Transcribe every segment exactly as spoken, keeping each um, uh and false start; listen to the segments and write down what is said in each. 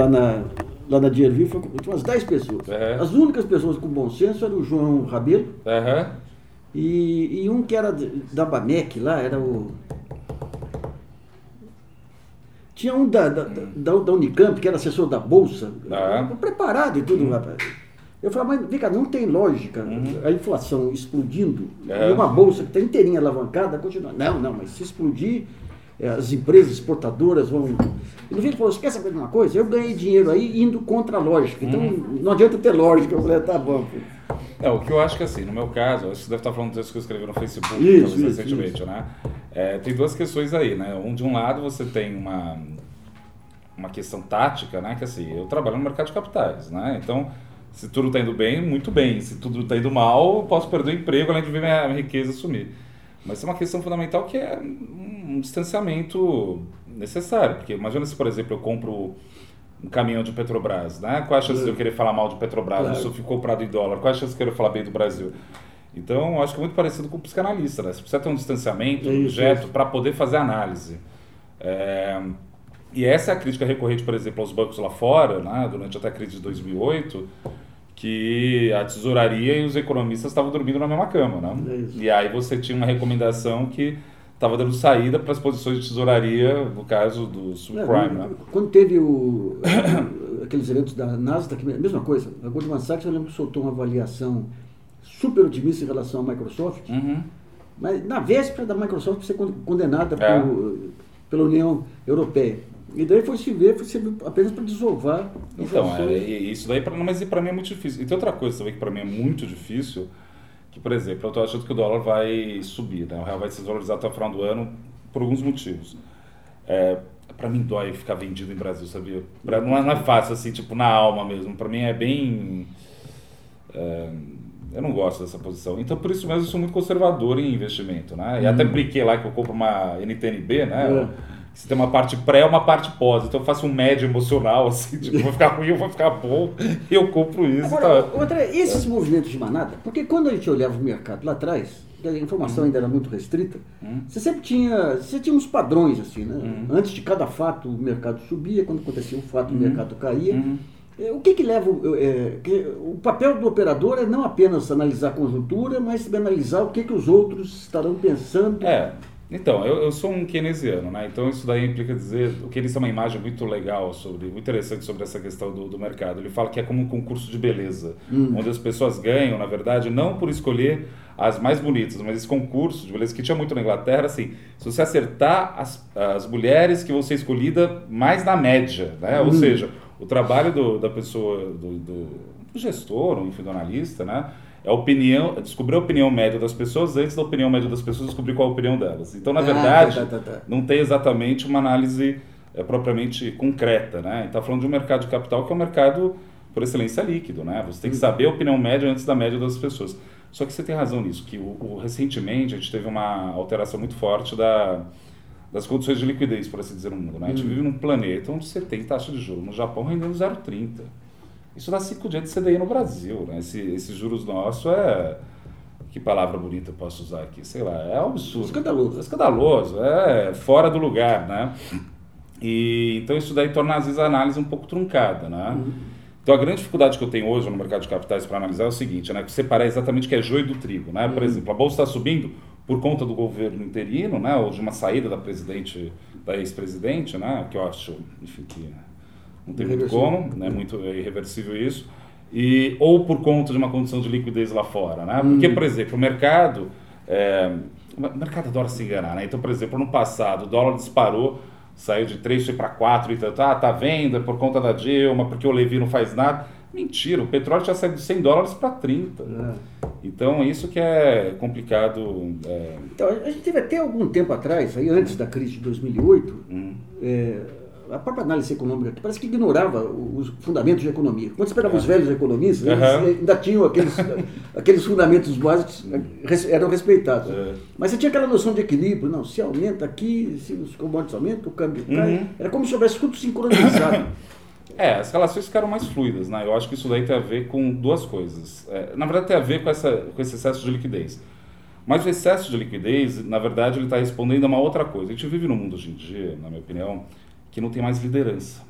lá na, lá na Dinheiro Vivo, foi, tinha umas dez pessoas. Uhum. As únicas pessoas com bom senso eram o João Rabelo uhum. e, e um que era da Bamec lá, era o... Tinha um da, da, da, da Unicamp, que era assessor da Bolsa, uhum. preparado e tudo, uhum. rapaz. Eu falava, mas vem cá, não tem lógica, uhum. a inflação explodindo, uhum. e uma bolsa que está inteirinha alavancada, continua. Não, não, mas se explodir, as empresas exportadoras vão... E no fim ele falou, você quer saber de uma coisa? Eu ganhei dinheiro aí indo contra a lógica, então uhum. não adianta ter lógica. Eu falei, tá bom. Filho. É, o que eu acho que assim, no meu caso, acho que você deve estar falando disso que eu escrevi no Facebook, isso, talvez isso, recentemente, isso. né? É, tem duas questões aí, né? Um, de um lado você tem uma, uma questão tática, né? Que assim, eu trabalho no mercado de capitais, né? Então, se tudo está indo bem, muito bem. Se tudo está indo mal, eu posso perder o emprego, além de ver minha riqueza sumir. Mas tem uma questão fundamental que é um distanciamento necessário. Porque imagina se, por exemplo, eu compro um caminhão de Petrobras, né? Qual a chance de eu querer falar mal de Petrobras? Claro. Se eu fico comprado em dólar, qual a chance de eu querer falar bem do Brasil? Então, acho que é muito parecido com o psicanalista, né? Você precisa ter um distanciamento do objeto para poder fazer análise. É... E essa é a crítica recorrente, por exemplo, aos bancos lá fora, né? Durante até a crise de dois mil e oito, que a tesouraria e os economistas estavam dormindo na mesma cama, né? É e aí você tinha uma recomendação que estava dando saída para as posições de tesouraria, no caso do subprime, né? Quando teve o, aqueles eventos da Nasdaq, a mesma coisa. A Goldman Sachs, eu lembro que soltou uma avaliação super otimista em relação à Microsoft, uhum. mas na véspera da Microsoft ser condenada é. por, pela União Europeia. E daí foi se ver, foi se ver apenas para desovar. Então, é, isso daí, pra, mas para mim é muito difícil. E tem outra coisa também que para mim é muito difícil, que, por exemplo, eu estou achando que o dólar vai subir, né? O real vai se desvalorizar até o final do ano por alguns motivos. É, para mim dói ficar vendido em Brasil, sabia? Pra, não, é, não é fácil, assim, tipo, na alma mesmo. Para mim é bem... É, eu não gosto dessa posição. Então, por isso mesmo, eu sou muito conservador em investimento, né? E hum. até brinquei lá que eu compro uma N T N B, né? É. Você tem uma parte pré e uma parte pós. Então eu faço um médio emocional, assim, tipo, vai ficar ruim ou vai ficar bom, e eu compro isso. Agora, tá. outra, esses é. movimentos de manada, porque quando a gente olhava o mercado lá atrás, a informação uhum. ainda era muito restrita, uhum. você sempre tinha, você tinha uns padrões, assim, né? Uhum. Antes de cada fato, o mercado subia, quando acontecia um fato, uhum. o mercado caía. Uhum. O que que leva... É, que, o papel do operador é não apenas analisar a conjuntura, mas também analisar o que que os outros estarão pensando. É. Então, eu, eu sou um keynesiano, né? Então isso daí implica dizer, o Keynes tem uma imagem muito legal, sobre, muito interessante sobre essa questão do, do mercado. Ele fala que é como um concurso de beleza, hum. onde as pessoas ganham, na verdade, não por escolher as mais bonitas, mas esse concurso de beleza que tinha muito na Inglaterra, assim, se você acertar as, as mulheres que vão ser escolhidas mais na média, né? Hum. Ou seja, o trabalho do, da pessoa, do, do, do gestor, ou enfim, do analista, né? É a opinião, descobrir a opinião média das pessoas antes da opinião média das pessoas descobrir qual a opinião delas. Então, na verdade, ah, tá, tá, tá. não tem exatamente uma análise é, propriamente concreta, né? Está falando de um mercado de capital que é um mercado, por excelência, líquido, né? Você tem que saber a opinião média antes da média das pessoas. Só que você tem razão nisso, que o, o, recentemente a gente teve uma alteração muito forte da, das condições de liquidez, por assim dizer, no mundo, né? A gente hum. vive num planeta onde você tem taxa de juros no Japão rendendo zero vírgula trinta. Isso dá cinco dias de C D I no Brasil, né? Esse, esses juros nossos é... Que palavra bonita eu posso usar aqui? Sei lá, é um absurdo. Escandaloso. É escandaloso, é fora do lugar, né? E, então isso daí torna, às vezes, a análise um pouco truncada, né? Uhum. Então a grande dificuldade que eu tenho hoje no mercado de capitais para analisar é o seguinte, né? Separar exatamente o que é joio do trigo, né? Por uhum. exemplo, a bolsa está subindo por conta do governo interino, né? Ou de uma saída da presidente, da ex-presidente, né? Que eu acho, enfim, que... não tem muito como, né? Muito irreversível isso, e, ou por conta de uma condição de liquidez lá fora, né? Porque, por exemplo, o mercado, é, o mercado adora se enganar, né? Então, por exemplo, no passado, o dólar disparou, saiu de três para quatro e tanto, ah, tá vendo, é por conta da Dilma, porque o Levi não faz nada. Mentira, o petróleo tinha saído de cem dólares para trinta. É. Então, isso que é complicado. É... Então, a gente teve até algum tempo atrás, aí, antes da crise de dois mil e oito, hum. é, a própria análise econômica parece que ignorava os fundamentos de economia. Quando você pegava é. os velhos economistas, uhum. eles ainda tinham aqueles, aqueles fundamentos básicos, eram respeitados. É. Mas você tinha aquela noção de equilíbrio, não, se aumenta aqui, se os commodities aumentam, o câmbio cai. Uhum. Era como se houvesse tudo sincronizado. É, as relações ficaram mais fluidas, né? Eu acho que isso daí tem a ver com duas coisas. É, na verdade, tem a ver com, essa, com esse excesso de liquidez. Mas o excesso de liquidez, na verdade, ele está respondendo a uma outra coisa. A gente vive num mundo hoje em dia, na minha opinião, que não tem mais liderança.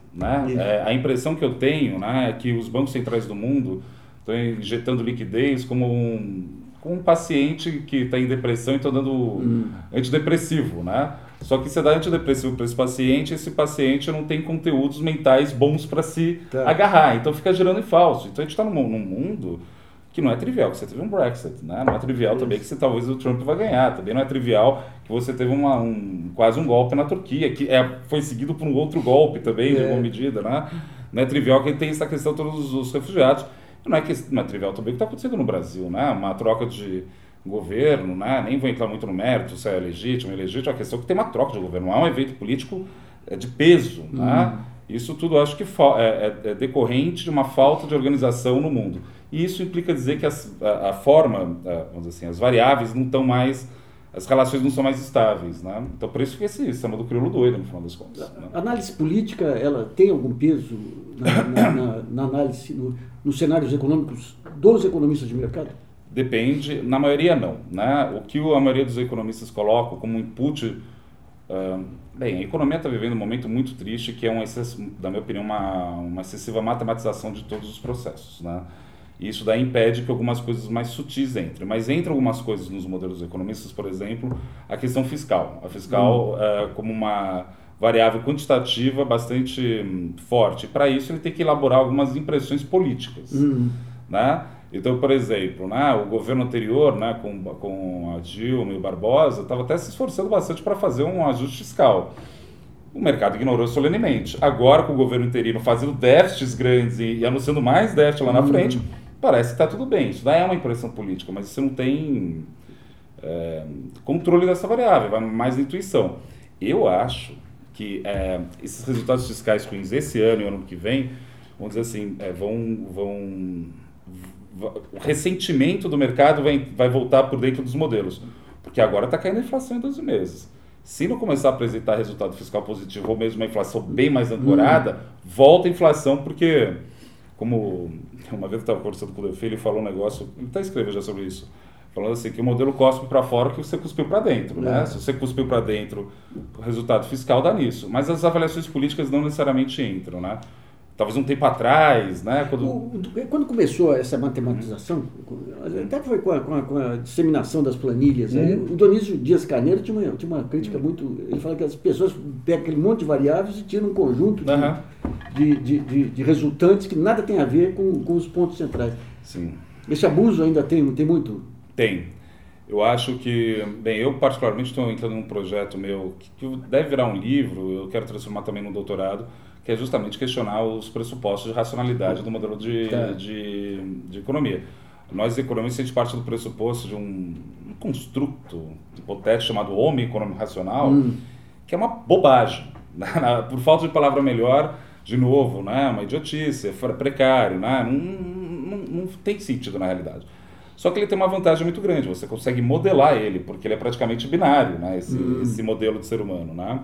né? É, a impressão que eu tenho, né, é que os bancos centrais do mundo estão injetando liquidez como um, como um paciente que está em depressão e estão dando hum. antidepressivo, né? Só que você dá antidepressivo para esse paciente, esse paciente não tem conteúdos mentais bons para se tá. agarrar, então fica girando em falso. Então a gente está num, num mundo que não é trivial, que você teve um Brexit, né? Não é trivial Isso. também que você, talvez o Trump vai ganhar, também não é trivial que você teve uma, um, quase um golpe na Turquia, que é, foi seguido por um outro golpe também, é. de alguma medida, né? Não é trivial que tem essa questão de todos os refugiados, não é, que, não é trivial também o que está acontecendo no Brasil, né? Uma troca de governo, né? Nem vou entrar muito no mérito se é legítimo ou ilegítimo, a questão é que tem uma troca de governo, não é um evento político de peso, hum. né? Isso tudo acho que é, é, é decorrente de uma falta de organização no mundo. E isso implica dizer que as, a, a forma, a, vamos dizer assim, as variáveis não estão mais, as relações não são mais estáveis, né? Então por isso que esse sistema do crioulo doido, no final das contas. A, né? A análise política, ela tem algum peso na, na, na, na análise, no, nos cenários econômicos dos economistas de mercado? Depende, na maioria não, né? O que a maioria dos economistas colocam como input... Uh, bem, a economia está vivendo um momento muito triste, que é, um excesso, na minha opinião, uma, uma excessiva matematização de todos os processos, né? E isso daí impede que algumas coisas mais sutis entrem. Mas entre algumas coisas nos modelos economistas, por exemplo, a questão fiscal. A fiscal hum. uh, como uma variável quantitativa bastante hum, forte. Para isso, ele tem que elaborar algumas impressões políticas, hum. né? Então, por exemplo, né, o governo anterior, né, com, com a Dilma e o Barbosa, estava até se esforçando bastante para fazer um ajuste fiscal. O mercado ignorou solenemente. Agora, com o governo interino fazendo déficits grandes e, e anunciando mais déficit lá na frente, uhum. parece que está tudo bem. Isso daí é uma impressão política, mas você não tem é, controle dessa variável, vai mais na intuição. Eu acho que é, esses resultados fiscais ruins esse ano e o ano que vem, vamos dizer assim, é, vão... vão o ressentimento do mercado vai, vai voltar por dentro dos modelos, porque agora está caindo a inflação em doze meses. Se não começar a apresentar resultado fiscal positivo ou mesmo uma inflação bem mais ancorada, hum. volta a inflação, porque, como uma vez eu estava conversando com o Delfim, ele falou um negócio, ele está escrevendo já sobre isso, falando assim, que o modelo cospe para fora que você cuspiu para dentro, né? É. Se você cuspiu para dentro, o resultado fiscal dá nisso, mas as avaliações políticas não necessariamente entram, né? Talvez um tempo atrás, né? Quando, o, quando começou essa matematização, uhum. até foi com a, com, a, com a disseminação das planilhas, uhum. aí, o Dionísio Dias Carneiro tinha uma, tinha uma crítica uhum. muito... Ele fala que as pessoas pegam aquele monte de variáveis e tiram um conjunto de, uhum. de, de, de, de resultantes que nada tem a ver com, com os pontos centrais. Sim. Esse abuso ainda tem, tem muito? Tem. Eu acho que... Bem, eu particularmente estou entrando num projeto meu que, que deve virar um livro, eu quero transformar também num doutorado, que é justamente questionar os pressupostos de racionalidade do modelo de, tá. de, de economia. Nós, economistas, a gente parte do pressuposto de um, um construto hipotético chamado homem econômico racional, hum. que é uma bobagem. Por falta de palavra melhor, de novo, né? Uma idiotice, é precário, né? não, não, não tem sentido na realidade. Só que ele tem uma vantagem muito grande, você consegue modelar ele, porque ele é praticamente binário, né? esse, hum. esse modelo de ser humano. Né?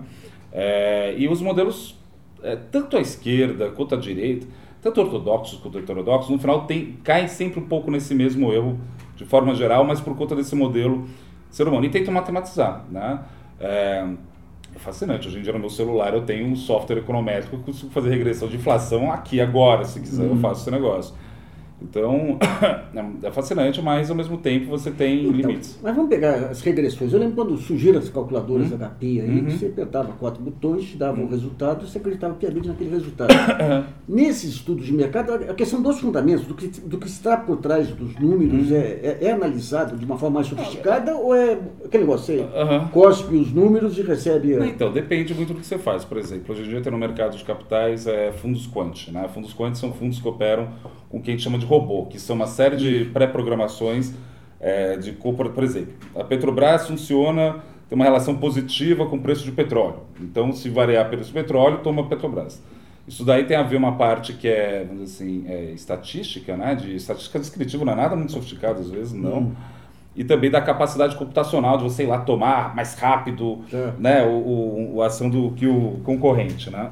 É, e os modelos... É, tanto a esquerda quanto a direita, tanto ortodoxos quanto heterodoxos, no final tem, caem sempre um pouco nesse mesmo erro, de forma geral, mas por conta desse modelo ser humano. E tentam matematizar. Né? É, é fascinante. Hoje em dia no meu celular eu tenho um software econométrico que eu consigo fazer regressão de inflação aqui agora, se quiser, uhum. eu faço esse negócio. Então, é fascinante, mas ao mesmo tempo você tem então, limites. Mas vamos pegar as regressões. Eu lembro quando surgiram as calculadoras uhum. H P aí, uhum. você apertava quatro botões, te dava uhum. um resultado e você acreditava piamente naquele resultado. Nesses estudos de mercado, a questão dos fundamentos, do que, do que está por trás dos números, uhum. é, é, é analisado de uma forma mais sofisticada uhum. ou é aquele negócio, você uhum. cospe os números e recebe... A... Então, depende muito do que você faz. Por exemplo, hoje em dia tem no mercado de capitais é, fundos quant. Né? Fundos quant são fundos que operam com o que a gente chama de robô, que são uma série de pré-programações é, de, por exemplo, a Petrobras funciona, tem uma relação positiva com o preço de petróleo. Então, se variar o preço de petróleo, toma a Petrobras. Isso daí tem a ver uma parte que é, vamos dizer assim, é, estatística, né? De estatística descritiva, não é nada muito sofisticado às vezes, não. Hum. E também da capacidade computacional de você ir lá tomar mais rápido é. né? o, o, a ação do que o concorrente, né?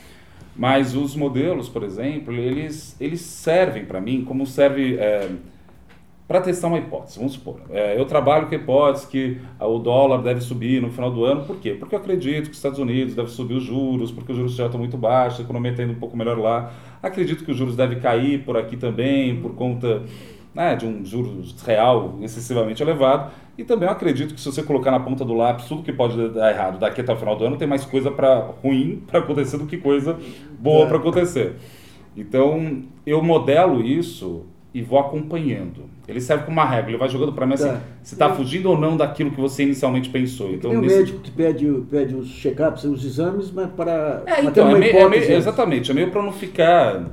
Mas os modelos, por exemplo, eles, eles servem para mim como serve... É, para testar uma hipótese, vamos supor. É, eu trabalho com a hipótese que o dólar deve subir no final do ano, por quê? Porque eu acredito que os Estados Unidos deve subir os juros, porque os juros já estão muito baixos, a economia está indo um pouco melhor lá. Acredito que os juros devem cair por aqui também, por conta, né, de um juros real excessivamente elevado. E também eu acredito que se você colocar na ponta do lápis tudo que pode dar errado daqui até o final do ano, tem mais coisa pra, ruim para acontecer do que coisa boa é. para acontecer. Então, eu modelo isso e vou acompanhando. Ele serve como uma regra, ele vai jogando para mim assim, tá. se está fugindo ou não daquilo que você inicialmente pensou. É então, tem o nesse... médico que pede, pede os check-ups, os exames, mas para é, então, uma é meio, hipótese. É meio, exatamente, é meio para não ficar...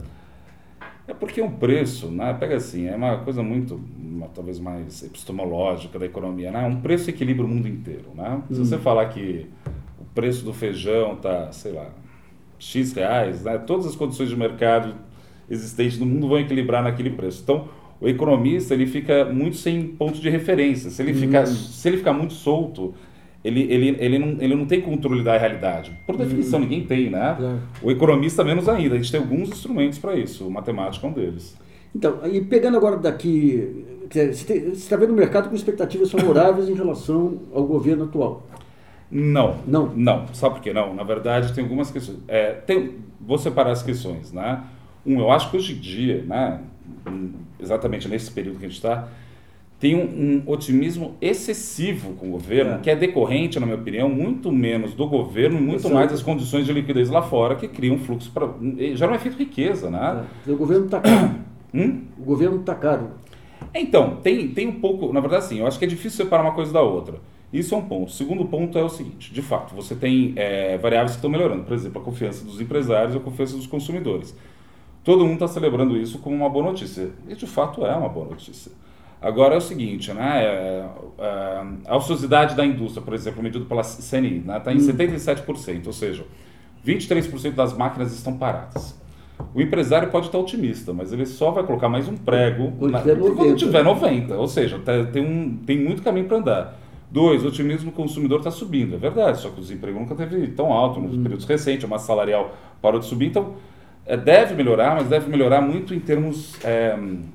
É porque o preço, né, pega assim, é uma coisa muito, uma, talvez mais epistemológica da economia, né? Um preço equilibra o mundo inteiro, né? Se hum. você falar que o preço do feijão está, sei lá, X reais, né? Todas as condições de mercado existentes no mundo vão equilibrar naquele preço. Então, o economista ele fica muito sem ponto de referência. Se ele, hum. ficar, se ele ficar muito solto, ele, ele, ele, não, ele não tem controle da realidade. Por definição, hum. ninguém tem, né? Claro. O economista menos ainda. A gente tem alguns instrumentos para isso. O matemático é um deles. Então, e pegando agora daqui, você está vendo o mercado com expectativas favoráveis em relação ao governo atual? Não. Não? Não. Sabe por quê? Não. Na verdade, tem algumas questões. É, tem, vou separar as questões, né? Um, eu acho que hoje em dia, né, exatamente nesse período que a gente está, tem um, um otimismo excessivo com o governo, é. que é decorrente, na minha opinião, muito menos do governo e muito Exato. mais das condições de liquidez lá fora, que criam um fluxo para... gera um efeito riqueza, né? É. O governo está caro. hum? O governo está caro. Então, tem, tem um pouco... Na verdade, sim, eu acho que é difícil separar uma coisa da outra. Isso é um ponto. O segundo ponto é o seguinte, de fato, você tem é, variáveis que estão melhorando. Por exemplo, a confiança dos empresários e a confiança dos consumidores. Todo mundo está celebrando isso como uma boa notícia. E, de fato, é uma boa notícia. Agora é o seguinte, né? É, é, a ociosidade da indústria, por exemplo, medido pela C N I, está né, tá em hum. setenta e sete por cento, ou seja, vinte e três por cento das máquinas estão paradas. O empresário pode estar otimista, mas ele só vai colocar mais um prego quando, na, tiver, noventa. quando tiver noventa, ou seja, tá, tem, um, tem muito caminho para andar. Dois, o otimismo do consumidor está subindo, é verdade, só que o desemprego nunca teve tão alto nos hum. períodos recentes, a massa salarial parou de subir, então... Deve melhorar, mas deve melhorar muito em termos é,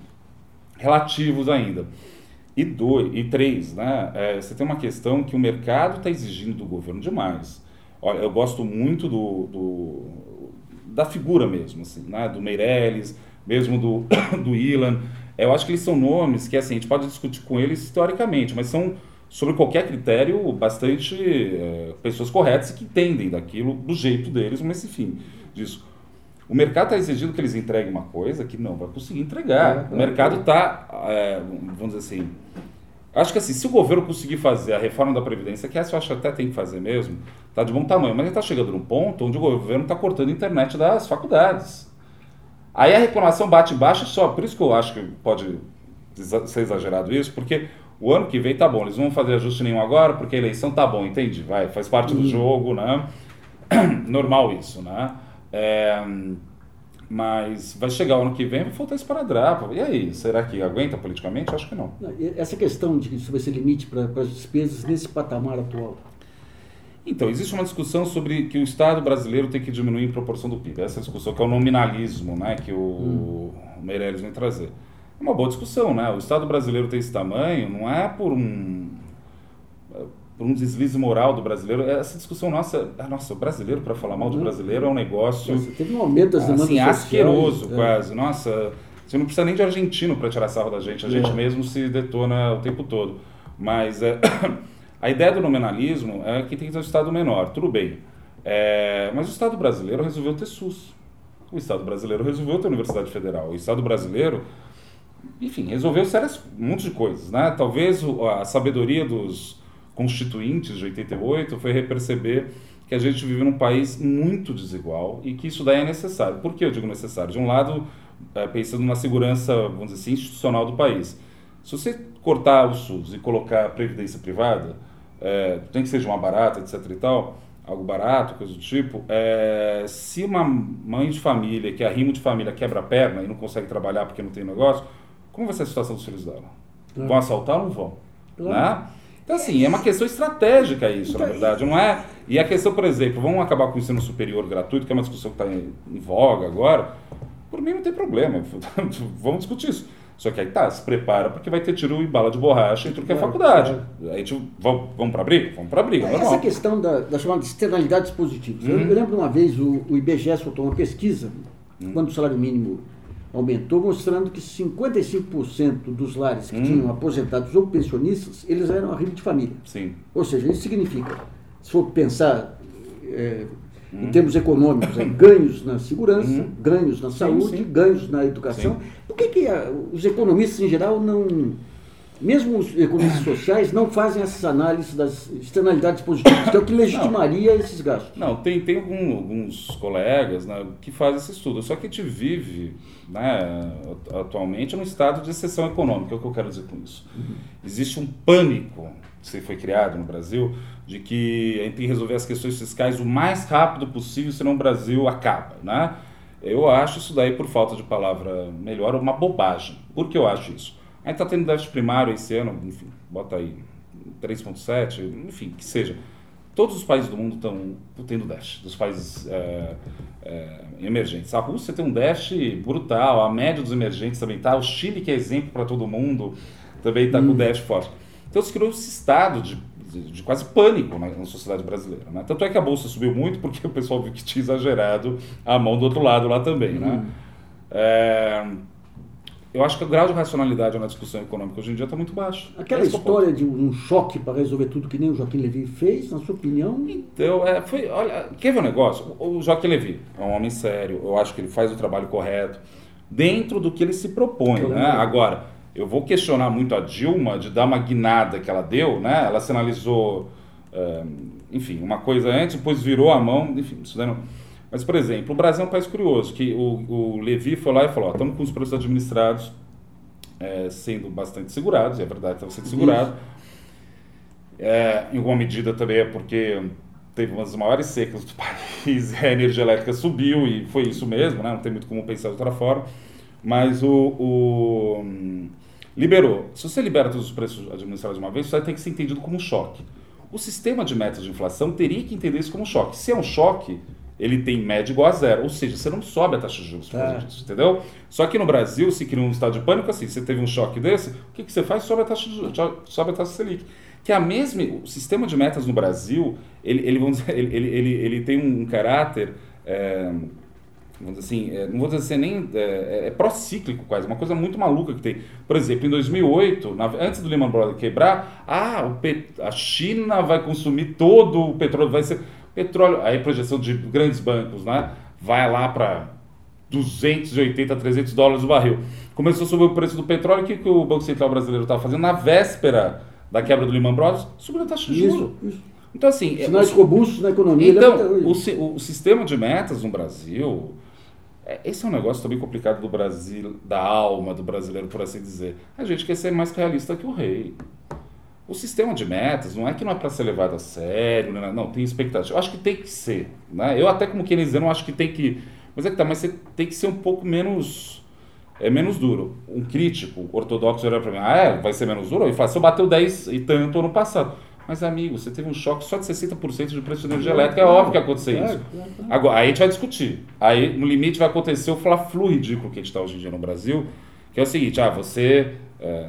relativos ainda. E, dois, e três, né? É, você tem uma questão que o mercado está exigindo do governo demais. Olha, eu gosto muito do, do, da figura mesmo, assim, né? Do Meirelles, mesmo do, do Ilan. Eu acho que eles são nomes que assim, a gente pode discutir com eles teoricamente, mas são, sobre qualquer critério, bastante é, pessoas corretas que entendem daquilo do jeito deles, mas enfim, disso. O mercado está exigindo que eles entreguem uma coisa que não vai conseguir entregar. É, é, o mercado está, é, vamos dizer assim... Acho que assim, se o governo conseguir fazer a reforma da Previdência, que essa eu acho que até tem que fazer mesmo, está de bom tamanho, mas ele está chegando num ponto onde o governo está cortando a internet das faculdades. Aí a reclamação bate baixo só, por isso que eu acho que pode ser exagerado isso, porque o ano que vem tá bom, eles não vão fazer ajuste nenhum agora, porque a eleição tá bom, entende? Vai, faz parte do jogo, né? Normal isso, né? É, mas vai chegar o ano que vem e vai faltar esparadrapo. E aí, será que aguenta politicamente? Acho que não. Essa questão de que isso vai ser limite para as despesas nesse patamar atual? Então, existe uma discussão sobre que o Estado brasileiro tem que diminuir em proporção do P I B. Essa discussão que é o nominalismo, né, que o, hum. o Meirelles vem trazer. É uma boa discussão, né? O Estado brasileiro tem esse tamanho, não é por um... por um deslize moral do brasileiro. Essa discussão nossa, nossa, o brasileiro, para falar mal do brasileiro, é um negócio nossa, teve um aumento das demandas assim, asqueroso sociais, quase. É. Nossa, você não precisa nem de argentino para tirar sarro da gente, a gente é. mesmo se detona o tempo todo. Mas é, a ideia do nominalismo é que tem que ter um Estado menor, tudo bem. É, mas o Estado brasileiro resolveu ter SUS. O Estado brasileiro resolveu ter Universidade Federal. O Estado brasileiro, enfim, resolveu sérias, um monte de coisas, né? Talvez a sabedoria dos constituintes de oitenta e oito foi reperceber que a gente vive num país muito desigual e que isso daí é necessário. Por que eu digo necessário? De um lado, é, pensando na segurança, vamos dizer assim, institucional do país. Se você cortar o SUS e colocar a previdência privada, é, tem que seja uma barata, etc e tal, algo barato, coisa do tipo, é, se uma mãe de família, que é arrimo de família, quebra a perna e não consegue trabalhar porque não tem negócio, como vai ser a situação dos filhos dela? Claro. Vão assaltar ou não vão? Claro. Né? Então, assim, é uma questão estratégica isso, na verdade, não é? E a questão, por exemplo, vamos acabar com o ensino superior gratuito, que é uma discussão que está em, em voga agora, por mim não tem problema, vamos discutir isso. Só que aí tá, se prepara porque vai ter tiro e bala de borracha em tudo que é faculdade. Aí tipo, vamos, vamos para briga? Vamos para briga. Essa normal. questão da, da chamada externalidades positivas. Hum. Eu, eu lembro uma vez o, o I B G E soltou uma pesquisa, hum. quando o salário mínimo aumentou, mostrando que cinquenta e cinco por cento dos lares que hum. tinham aposentados ou pensionistas, eles eram arrimo de família. Sim. Ou seja, isso significa, se for pensar é, hum. em termos econômicos, é, ganhos na segurança, hum. ganhos na saúde, sim, sim. ganhos na educação. Sim. Por que, que a, os economistas em geral não, mesmo os economistas sociais, não fazem essas análises das externalidades positivas, que é o que legitimaria não. esses gastos? Não, tem, tem algum, alguns colegas, né, que fazem esse estudo, só que a gente vive, né, atualmente num estado de exceção econômica, é o que eu quero dizer com isso. Uhum. Existe um pânico, que foi criado no Brasil, de que a gente tem que resolver as questões fiscais o mais rápido possível, senão o Brasil acaba, né? Eu acho isso daí, por falta de palavra melhor, uma bobagem. Por que eu acho isso? A gente está tendo déficit primário esse ano, enfim, bota aí três vírgula sete, enfim, que seja. Todos os países do mundo estão tendo déficit, dos países é, é, emergentes. A Rússia tem um déficit brutal, a média dos emergentes também está. O Chile, que é exemplo para todo mundo, também está hum. com déficit forte. Então se criou esse estado de, de, de quase pânico na, na sociedade brasileira, né? Tanto é que a Bolsa subiu muito porque o pessoal viu que tinha exagerado a mão do outro lado lá também, hum. né? É, eu acho que o grau de racionalidade na discussão econômica hoje em dia está muito baixo. Aquela é história de um choque para resolver tudo que nem o Joaquim Levy fez, na sua opinião? Então, é, foi, olha, quer ver um negócio? O Joaquim Levy é um homem sério, eu acho que ele faz o trabalho correto, dentro do que ele se propõe, né? Agora, eu vou questionar muito a Dilma de dar uma guinada que ela deu, né? Ela sinalizou, é, enfim, uma coisa antes, depois virou a mão, enfim, isso daí não... Mas, por exemplo, o Brasil é um país curioso, que o, o Levy foi lá e falou, ó, estamos com os preços administrados é, sendo bastante segurados, e é verdade, estava sendo segurado. É, em alguma medida também é porque teve uma das maiores secas do país, e a energia elétrica subiu, e foi isso mesmo, né? Não tem muito como pensar de outra forma. Mas o, o liberou. Se você libera todos os preços administrados de uma vez, isso vai ter que ser entendido como um choque. O sistema de metas de inflação teria que entender isso como um choque. Se é um choque, ele tem média igual a zero, ou seja, você não sobe a taxa de juros por causa disso, entendeu? Só que no Brasil se cria um estado de pânico assim, você teve um choque desse, o que, que você faz? Sobe a taxa de juros, sobe a taxa Selic. Que é a mesma, o sistema de metas no Brasil, ele, ele, vamos dizer, ele, ele, ele, ele tem um caráter, é, vamos dizer assim, é, não vou dizer assim, nem, é, é pró-cíclico quase, uma coisa muito maluca que tem. Por exemplo, em dois mil e oito, na, antes do Lehman Brothers quebrar, ah, o pet, a China vai consumir todo o petróleo, vai ser... Petróleo, aí a projeção de grandes bancos, né, vai lá para duzentos e oitenta, trezentos dólares o barril. Começou a subir o preço do petróleo, o que, que o Banco Central brasileiro estava fazendo? Na véspera da quebra do Lehman Brothers, subiu a taxa de juros. Isso, isso. Então, assim... Sinais robustos na economia. Então, o, o, o sistema de metas no Brasil, é, esse é um negócio também complicado do Brasil, da alma do brasileiro, por assim dizer. A gente quer ser mais realista que o rei. O sistema de metas não é que não é para ser levado a sério, né? Não, tem expectativa. Eu acho que tem que ser, né? Eu até como keynesiano acho que tem que... Mas é que tá, mas você tem que ser um pouco menos, é, menos duro. Um crítico ortodoxo olha para mim, ah, é, vai ser menos duro? E fala, você bateu dez e tanto ano passado. Mas, amigo, você teve um choque só de sessenta por cento de preço de energia elétrica, é óbvio que vai acontecer isso. Agora, aí a gente vai discutir. Aí, no limite, vai acontecer o fla-flu ridículo que a gente está hoje em dia no Brasil, que é o seguinte, ah, você... É,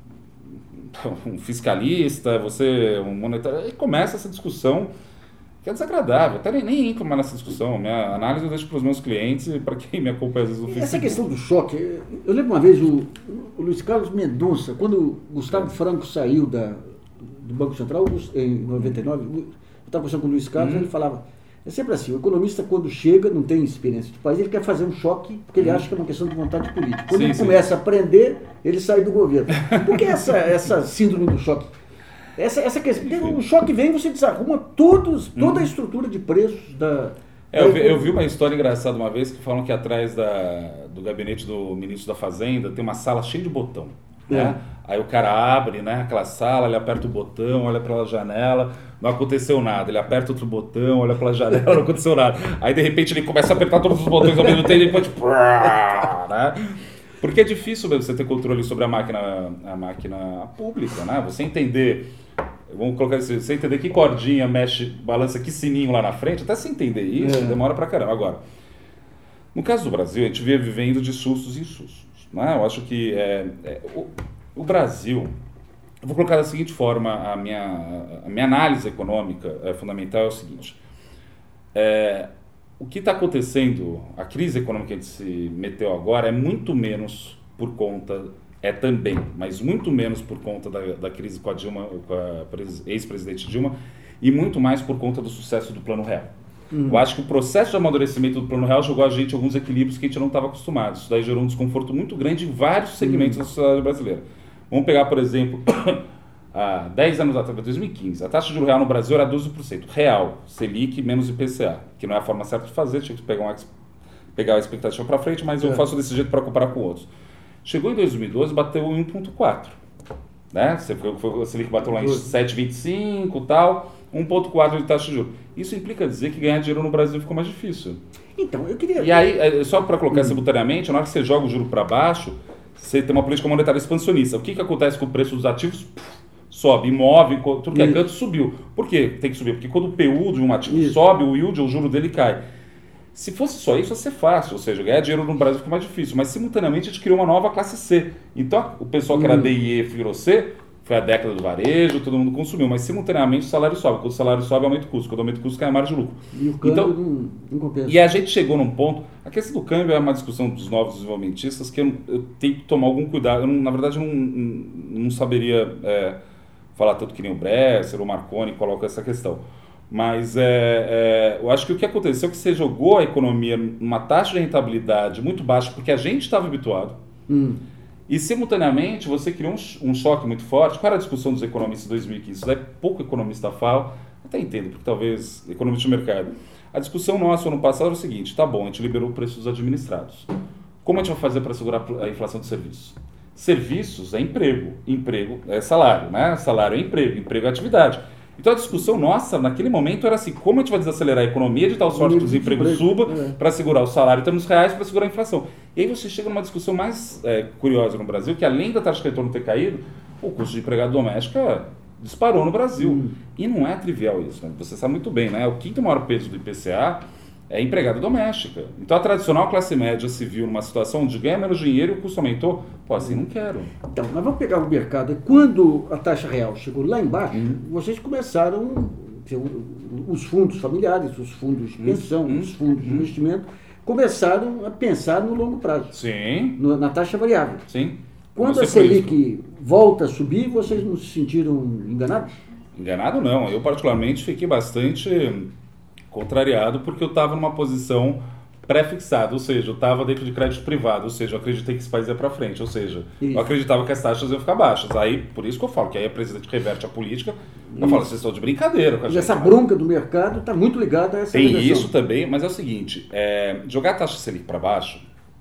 um fiscalista, você um monetário, e começa essa discussão que é desagradável, até nem, nem entro mais nessa discussão, minha análise eu deixo para os meus clientes e para quem me acompanha às vezes no Facebook. Essa questão do choque, eu lembro uma vez o, o Luiz Carlos Mendonça, quando o Gustavo é. Franco saiu da, do Banco Central em noventa e nove, eu estava conversando com o Luiz Carlos, hum. ele falava, é sempre assim, o economista quando chega, não tem experiência de país, ele quer fazer um choque, porque ele acha que é uma questão de vontade política. Quando sim, ele sim. começa a aprender, ele sai do governo. Por que essa, essa síndrome do choque? Essa, essa questão, o choque vem e você desarruma todos, toda a estrutura de preços da... É, eu, vi, eu vi uma história engraçada uma vez, que falam que atrás da, do gabinete do ministro da Fazenda tem uma sala cheia de botão. É. Né? Aí o cara abre, né, aquela sala, ele aperta o botão, olha pela janela, não aconteceu nada. Ele aperta outro botão, olha pela janela, não aconteceu nada. Aí de repente ele começa a apertar todos os botões ao mesmo tempo e depois... Né? Porque é difícil mesmo você ter controle sobre a máquina, a máquina pública, né? Você entender... Vamos colocar isso, você entender que cordinha mexe, balança que sininho lá na frente, até você entender isso, é. demora pra caramba. Agora, no caso do Brasil, a gente vive vivendo de sustos em sustos. Né? Eu acho que é, é, o, o Brasil... Eu vou colocar da seguinte forma, a minha, a minha análise econômica é, fundamental é o seguinte. É, o que está acontecendo, a crise econômica que a gente se meteu agora é muito menos por conta, é também, mas muito menos por conta da, da crise com a Dilma, com a ex-presidente Dilma, e muito mais por conta do sucesso do Plano Real. Hum. Eu acho que o processo de amadurecimento do Plano Real jogou a gente alguns equilíbrios que a gente não estava acostumado. Isso daí gerou um desconforto muito grande em vários segmentos hum. da sociedade brasileira. Vamos pegar, por exemplo, há dez anos atrás, dois mil e quinze, a taxa de juros real no Brasil era doze por cento. Real, Selic menos I P C A, que não é a forma certa de fazer, tinha que pegar, uma, pegar a expectativa para frente, mas é. eu faço desse jeito para comparar com outros. Chegou em dois mil e doze, bateu em um vírgula quatro. Né? O Selic bateu lá em sete vírgula vinte e cinco e tal, um vírgula quatro de taxa de juros. Isso implica dizer que ganhar dinheiro no Brasil ficou mais difícil. Então, eu queria... E aí, só para colocar hum. simultaneamente, na hora que você joga o juro para baixo, você tem uma política monetária expansionista. O que, que acontece com o preço dos ativos? Puf, sobe, imóvel, tudo que é canto subiu. Por quê? Tem que subir. Porque quando o P U de um ativo isso. sobe, o yield, o juro dele cai. Se fosse só isso, ia ser fácil. Ou seja, ganhar dinheiro no Brasil fica mais difícil. Mas, simultaneamente, a gente criou uma nova classe C. Então, o pessoal que era D e E virou C, foi a década do varejo, todo mundo consumiu. Mas, simultaneamente, o salário sobe. Quando o salário sobe, aumenta o custo. Quando aumenta o custo, cai a margem de lucro. E o câmbio então, não, não compensa. E a gente chegou num ponto... A questão do câmbio é uma discussão dos novos desenvolvimentistas que eu, eu tenho que tomar algum cuidado. Eu, não, na verdade, eu não, não, não saberia é, falar tanto que nem o Bresser ou o Marconi colocam essa questão. Mas é, é, eu acho que o que aconteceu é que você jogou a economia numa taxa de rentabilidade muito baixa, porque a gente estava habituado, hum. e simultaneamente você criou um, um choque muito forte. Qual era a discussão dos economistas de dois mil e quinze? Isso daí pouco economista fala, até entendo, porque talvez economista de mercado. A discussão nossa no ano passado era o seguinte: tá bom, a gente liberou o preço dos administrados. Como a gente vai fazer para segurar a inflação de serviços? Serviços é emprego, emprego é salário, né? Salário é emprego, emprego é atividade. Então a discussão nossa naquele momento era assim: como a gente vai desacelerar a economia de tal sorte que os empregos subam é. para segurar o salário em termos reais, para segurar a inflação. E aí você chega numa discussão mais é, curiosa no Brasil, que além da taxa de retorno ter caído, o custo de empregado doméstico disparou no Brasil. Hum. E não é trivial isso, né? Você sabe muito bem, né? O quinto maior peso do I P C A é empregada doméstica. Então a tradicional classe média se viu numa situação onde ganha menos dinheiro e o custo aumentou. Pô, assim não quero. Então, nós vamos pegar o mercado. Quando a taxa real chegou lá embaixo, hum. vocês começaram, os fundos familiares, os fundos de pensão, hum. os fundos hum. de investimento, começaram a pensar no longo prazo. Sim. No, na taxa variável. Sim. Quando a Selic volta a subir, vocês não se sentiram enganados? Enganado não. Eu particularmente fiquei bastante contrariado porque eu estava numa posição pré-fixada, ou seja, eu estava dentro de crédito privado, ou seja, eu acreditei que esse país ia para frente, ou seja, isso. eu acreditava que as taxas iam ficar baixas. Aí, por isso que eu falo, que aí a presidente reverte a política, eu isso. falo, vocês estão de brincadeira. Com a e gente, essa né? bronca do mercado está muito ligada a essa Tem reversão. Isso também, mas é o seguinte, é, jogar a taxa Selic para baixo,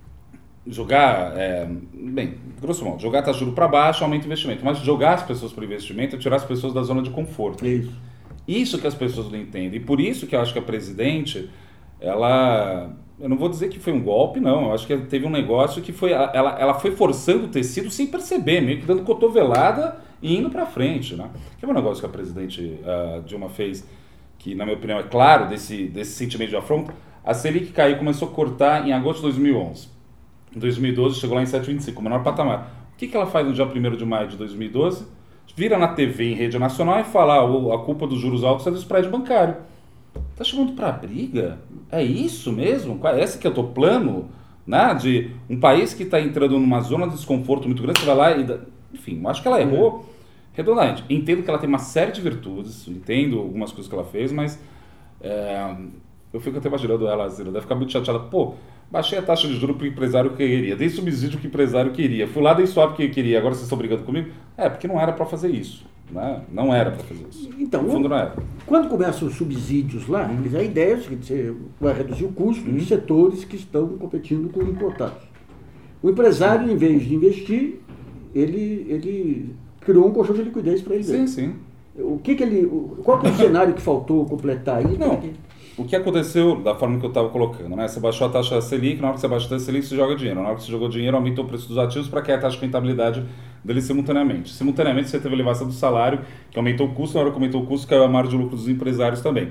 jogar, é, bem, grosso modo, jogar a taxa de juros para baixo aumenta o investimento, mas jogar as pessoas para o investimento é tirar as pessoas da zona de conforto. Isso. Isso que as pessoas não entendem. E por isso que eu acho que a presidente, ela... Eu não vou dizer que foi um golpe, não. Eu acho que teve um negócio que foi... Ela, ela foi forçando o tecido sem perceber, meio que dando cotovelada e indo para frente, né? Que é um negócio que a presidente uh, Dilma fez, que, na minha opinião, é claro, desse, desse sentimento de afronta. A Selic caiu, começou a cortar em agosto de dois mil e onze. Em dois mil e doze chegou lá em sete vírgula vinte e cinco, o menor patamar. O que, que ela faz no dia primeiro de maio de dois mil e doze? Vira na T V em rede nacional e fala: ah, a culpa dos juros altos é do spread bancário. Tá chamando para briga? É isso mesmo? Esse que é o teu plano? Né? De um país que está entrando numa zona de desconforto muito grande, você vai lá e... Dá... Enfim, acho que ela errou redondamente. Entendo que ela tem uma série de virtudes, entendo algumas coisas que ela fez, mas é... eu fico até imaginando ela, ela deve ficar muito chateada. Pô, baixei a taxa de juros para o empresário que queria, dei subsídio que o empresário queria, fui lá, dei swap que queria, agora vocês estão brigando comigo? É, porque não era para fazer isso, né? Não era para fazer isso. Então, no fundo não era. Quando começam os subsídios lá, hum. a ideia é que você vai reduzir o custo hum. de setores que estão competindo com importados. O empresário, em vez de investir, ele, ele criou um colchão de liquidez para ele. Sim, sim. O que que ele, qual que é o cenário que faltou completar aí? Não. O que aconteceu, da forma que eu estava colocando, né? Você baixou a taxa da Selic, na hora que você baixa a taxa da Selic, você joga dinheiro. Na hora que você jogou dinheiro, aumentou o preço dos ativos para que a taxa de rentabilidade dele simultaneamente. Simultaneamente, você teve a elevação do salário, que aumentou o custo, na hora que aumentou o custo, caiu a margem de lucro dos empresários também.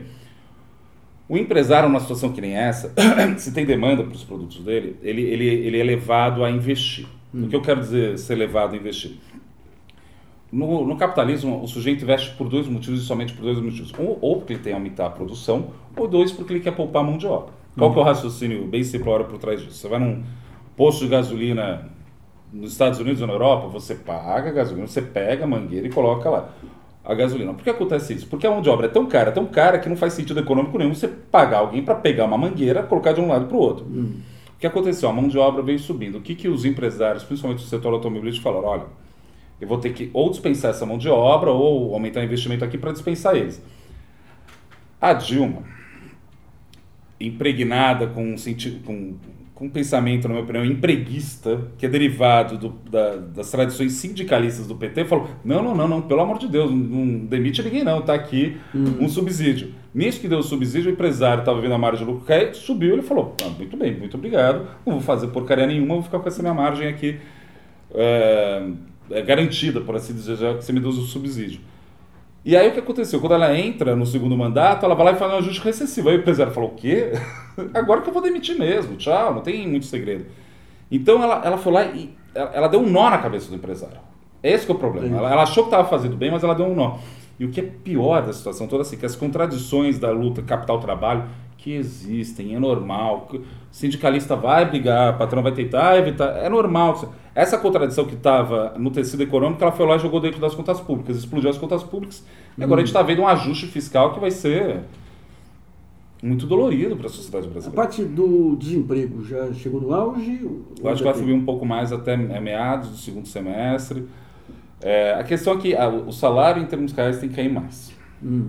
O empresário, numa situação que nem essa, se tem demanda para os produtos dele, ele, ele, ele é levado a investir. Hum. O que eu quero dizer ser levado a investir? No, no capitalismo, o sujeito investe por dois motivos e somente por dois motivos. Um, ou porque ele tem que aumentar a produção, ou dois, porque ele quer poupar a mão de obra. Qual hum. que é o raciocínio bem simplório por trás disso? Você vai num posto de gasolina nos Estados Unidos ou na Europa, você paga a gasolina, você pega a mangueira e coloca lá a gasolina. Por que acontece isso? Porque a mão de obra é tão cara, tão cara, que não faz sentido econômico nenhum você pagar alguém para pegar uma mangueira e colocar de um lado para o outro. Hum. O que aconteceu? A mão de obra veio subindo. O que, que os empresários, principalmente do setor automobilístico, falaram? Olha, eu vou ter que ou dispensar essa mão de obra ou aumentar o investimento aqui para dispensar eles. A Dilma, impregnada com, com, com um pensamento, na minha opinião, empreguista, que é derivado do, da, das tradições sindicalistas do P T, falou, não, não, não, não, pelo amor de Deus, não, não demite ninguém não, está aqui uhum. um subsídio. Nisso que deu o subsídio, o empresário estava vendo a margem de lucro cair, subiu, ele falou, ah, muito bem, muito obrigado, não vou fazer porcaria nenhuma, vou ficar com essa minha margem aqui é, é garantida, por assim dizer, já que você me deu o subsídio. E aí o que aconteceu? Quando ela entra no segundo mandato, ela vai lá e faz um ajuste recessivo. Aí o empresário falou, o quê? Agora que eu vou demitir mesmo, tchau, não tem muito segredo. Então ela, ela foi lá e ela, ela deu um nó na cabeça do empresário. Esse que é o problema. Ela, ela achou que estava fazendo bem, mas ela deu um nó. E o que é pior da situação toda, assim, que as contradições da luta capital-trabalho que existem, é normal. O sindicalista vai brigar, o patrão vai tentar evitar, é normal. Essa contradição que estava no tecido econômico, ela foi lá e jogou dentro das contas públicas, explodiu as contas públicas, e agora hum. a gente está vendo um ajuste fiscal que vai ser muito dolorido para a sociedade brasileira. A parte do desemprego já chegou no auge? Eu acho que vai subir um pouco mais até meados do segundo semestre. É, a questão é que a, o salário em termos reais tem que cair mais. Hum.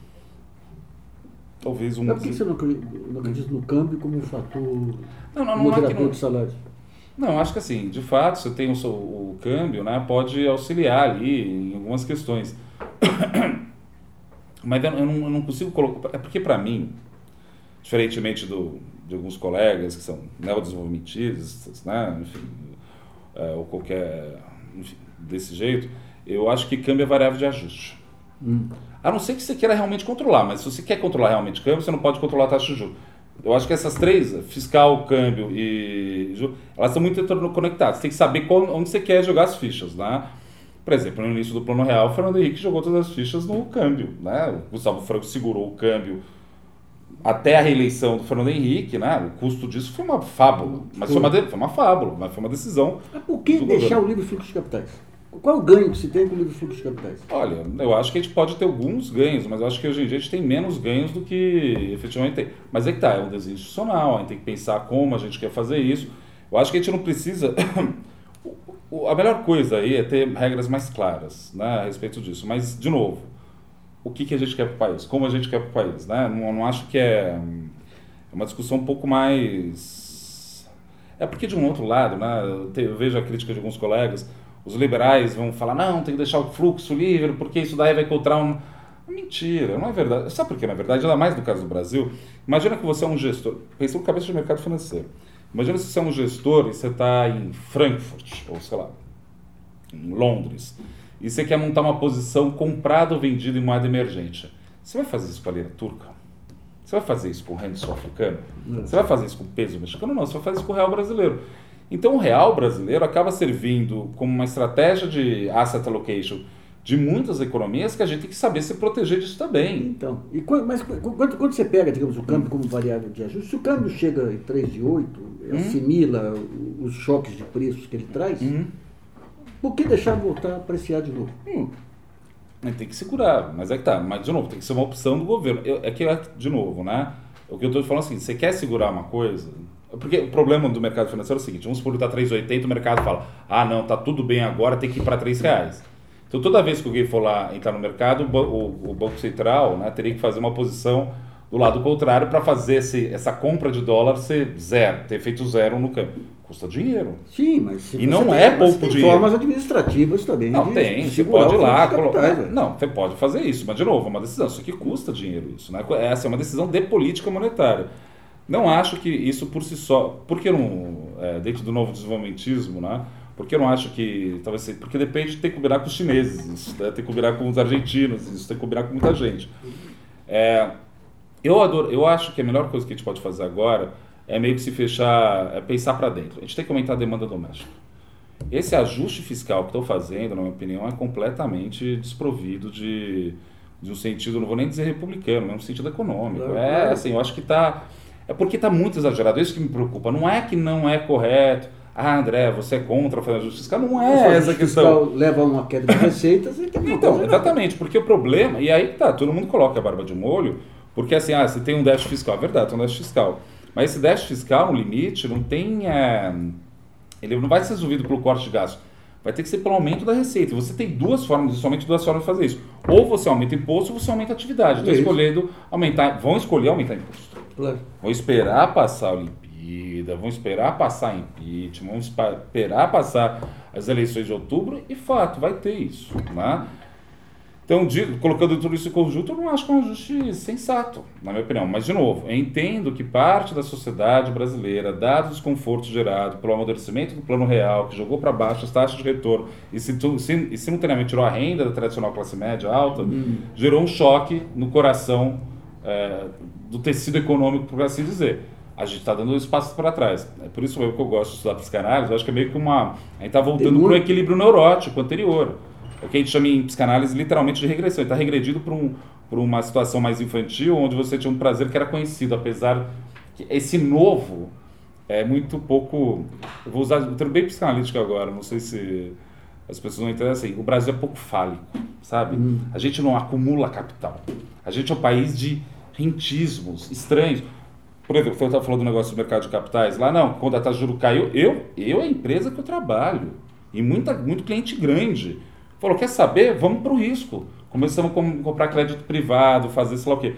Talvez um... Mas por que você não acredita no câmbio como um fator não, não, não moderador é que não... de salário? Não, acho que assim, de fato, você tem o, seu, o câmbio, né, pode auxiliar ali em algumas questões. Mas eu não, eu não consigo colocar... É porque, para mim, diferentemente do, de alguns colegas que são neodesenvolvimentistas, né, enfim, é, ou qualquer... Enfim, desse jeito, eu acho que câmbio é variável de ajuste. Hum. A não ser que você queira realmente controlar, mas se você quer controlar realmente câmbio, você não pode controlar a taxa de juros. Eu acho que essas três, fiscal, câmbio e juros, elas estão muito interconectadas. Você tem que saber qual, onde você quer jogar as fichas, né? Por exemplo, no início do Plano Real, o Fernando Henrique jogou todas as fichas no câmbio, né? O Gustavo Franco segurou o câmbio até a reeleição do Fernando Henrique, né? O custo disso foi uma fábula, mas foi uma, de, foi uma fábula, mas foi uma decisão. Mas por que deixar governo. O livre fluxo de capitais? Qual é o ganho que se tem com o livre fluxo de capitais? Olha, eu acho que a gente pode ter alguns ganhos, mas eu acho que hoje em dia a gente tem menos ganhos do que efetivamente tem. Mas é que tá, é um desenho institucional, a gente tem que pensar como a gente quer fazer isso. Eu acho que a gente não precisa... A melhor coisa aí é ter regras mais claras, né, a respeito disso. Mas, de novo, o que, que a gente quer para o país? Como a gente quer para o país? Né? Não, não acho que é... É uma discussão um pouco mais... É porque, de um outro lado, né, eu, te, eu vejo a crítica de alguns colegas... Os liberais vão falar, não, tem que deixar o fluxo livre, porque isso daí vai encontrar um... Mentira, não é verdade. Sabe por quê? Na verdade, ainda mais no caso do Brasil, imagina que você é um gestor, pensando no cabeça de mercado financeiro, imagina se você é um gestor e você está em Frankfurt, ou sei lá, em Londres, e você quer montar uma posição comprada ou vendida em moeda emergente. Você vai fazer isso com a lira turca? Você vai fazer isso com o rand sul-africano? Você vai fazer isso com o peso mexicano? Não, você vai fazer isso com o real brasileiro. Então o real brasileiro acaba servindo como uma estratégia de asset allocation de muitas economias que a gente tem que saber se proteger disso também. Então, e quando, mas quando, quando você pega, digamos, o câmbio como variável de ajuste, se o câmbio chega em três vírgula oito, hum. assimila os choques de preços que ele traz, hum. por que deixar voltar a apreciar de novo? Hum. Tem que segurar, mas é que tá, mas de novo, tem que ser uma opção do governo. Eu, é que, de novo, né, o que eu estou falando é assim, você quer segurar uma coisa... Porque o problema do mercado financeiro é o seguinte, vamos supor que está três reais e oitenta, o mercado fala, ah não, está tudo bem agora, tem que ir para três reais. Então toda vez que alguém for lá entrar no mercado, o, o, o Banco Central, né, teria que fazer uma posição do lado contrário para fazer esse, essa compra de dólar ser zero, ter feito zero no câmbio. Custa dinheiro. Sim, mas... E não é pouco dinheiro. Formas administrativas também. Não, de, tem, de você pode ir lá... Capitais, colo... Não, você pode fazer isso, mas de novo, é uma decisão, isso aqui custa dinheiro, isso, né? Essa é uma decisão de política monetária. Não acho que isso por si só, porque não, é, dentro do novo desenvolvimentismo, né? Porque eu não acho que, talvez seja, porque depende de ter que combinar com os chineses, isso, né? Ter que combinar com os argentinos, isso tem que combinar com muita gente. É, eu, adoro, eu acho que a melhor coisa que a gente pode fazer agora é meio que se fechar, é pensar para dentro. A gente tem que aumentar a demanda doméstica. Esse ajuste fiscal que estão fazendo, na minha opinião, é completamente desprovido de, de um sentido, não vou nem dizer republicano, mas um sentido econômico. Claro, é assim, eu acho que está... É porque está muito exagerado, isso que me preocupa. Não é que não é correto. Ah, André, você é contra fazer ajuste fiscal? Não é essa a questão. Fiscal leva a uma queda de receitas e tem uma Então, coisa exatamente, porque o problema... E aí tá, todo mundo coloca a barba de molho, porque assim, ah, você tem um déficit fiscal. É verdade, tem um déficit fiscal. Mas esse déficit fiscal, no limite, não tem... É, ele não vai ser resolvido pelo corte de gasto. Vai ter que ser pelo aumento da receita. Você tem duas formas, somente duas formas de fazer isso. Ou você aumenta imposto ou você aumenta a atividade. Estão escolhendo aumentar, vão escolher aumentar imposto. Claro. Vão esperar passar a Olimpíada, vão esperar passar impeachment, vão esperar passar as eleições de outubro e, fato, vai ter isso. Né? Então, de, colocando tudo isso em conjunto, eu não acho que é um ajuste sensato, na minha opinião. Mas, de novo, eu entendo que parte da sociedade brasileira, dados os desconfortos gerados pelo amadurecimento do plano real, que jogou para baixo as taxas de retorno e, e simultaneamente tirou a renda da tradicional classe média alta, hum. gerou um choque no coração é, do tecido econômico, por assim dizer. A gente está dando espaço para trás. É por isso mesmo que eu gosto de estudar psicanálise. Eu acho que é meio que uma... A gente está voltando para o equilíbrio neurótico anterior. O que a gente chama em psicanálise literalmente de regressão. Ele está regredido para um, por uma situação mais infantil, onde você tinha um prazer que era conhecido, apesar que esse novo é muito pouco... Eu vou usar um termo bem psicanalítico agora, não sei se as pessoas não entendem assim. O Brasil é pouco fálico, sabe? Hum. A gente não acumula capital. A gente é um país de rentismos estranhos. Por exemplo, eu estava falando do negócio do mercado de capitais. Lá não, quando a taxa de juros caiu, eu, eu é a empresa que eu trabalho. E muita, muito cliente grande. Falou, quer saber? Vamos para o risco. Começamos a comprar crédito privado, fazer sei lá o quê.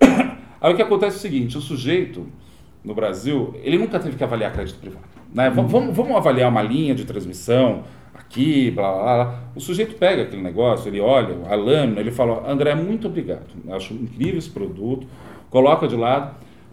Aí o que acontece é o seguinte, o sujeito, no Brasil, ele nunca teve que avaliar crédito privado. Né? Uhum. Vamos, vamos avaliar uma linha de transmissão, aqui, blá, blá, blá. O sujeito pega aquele negócio, ele olha a lâmina, ele fala, André, muito obrigado. Eu acho incrível esse produto, coloca de lado.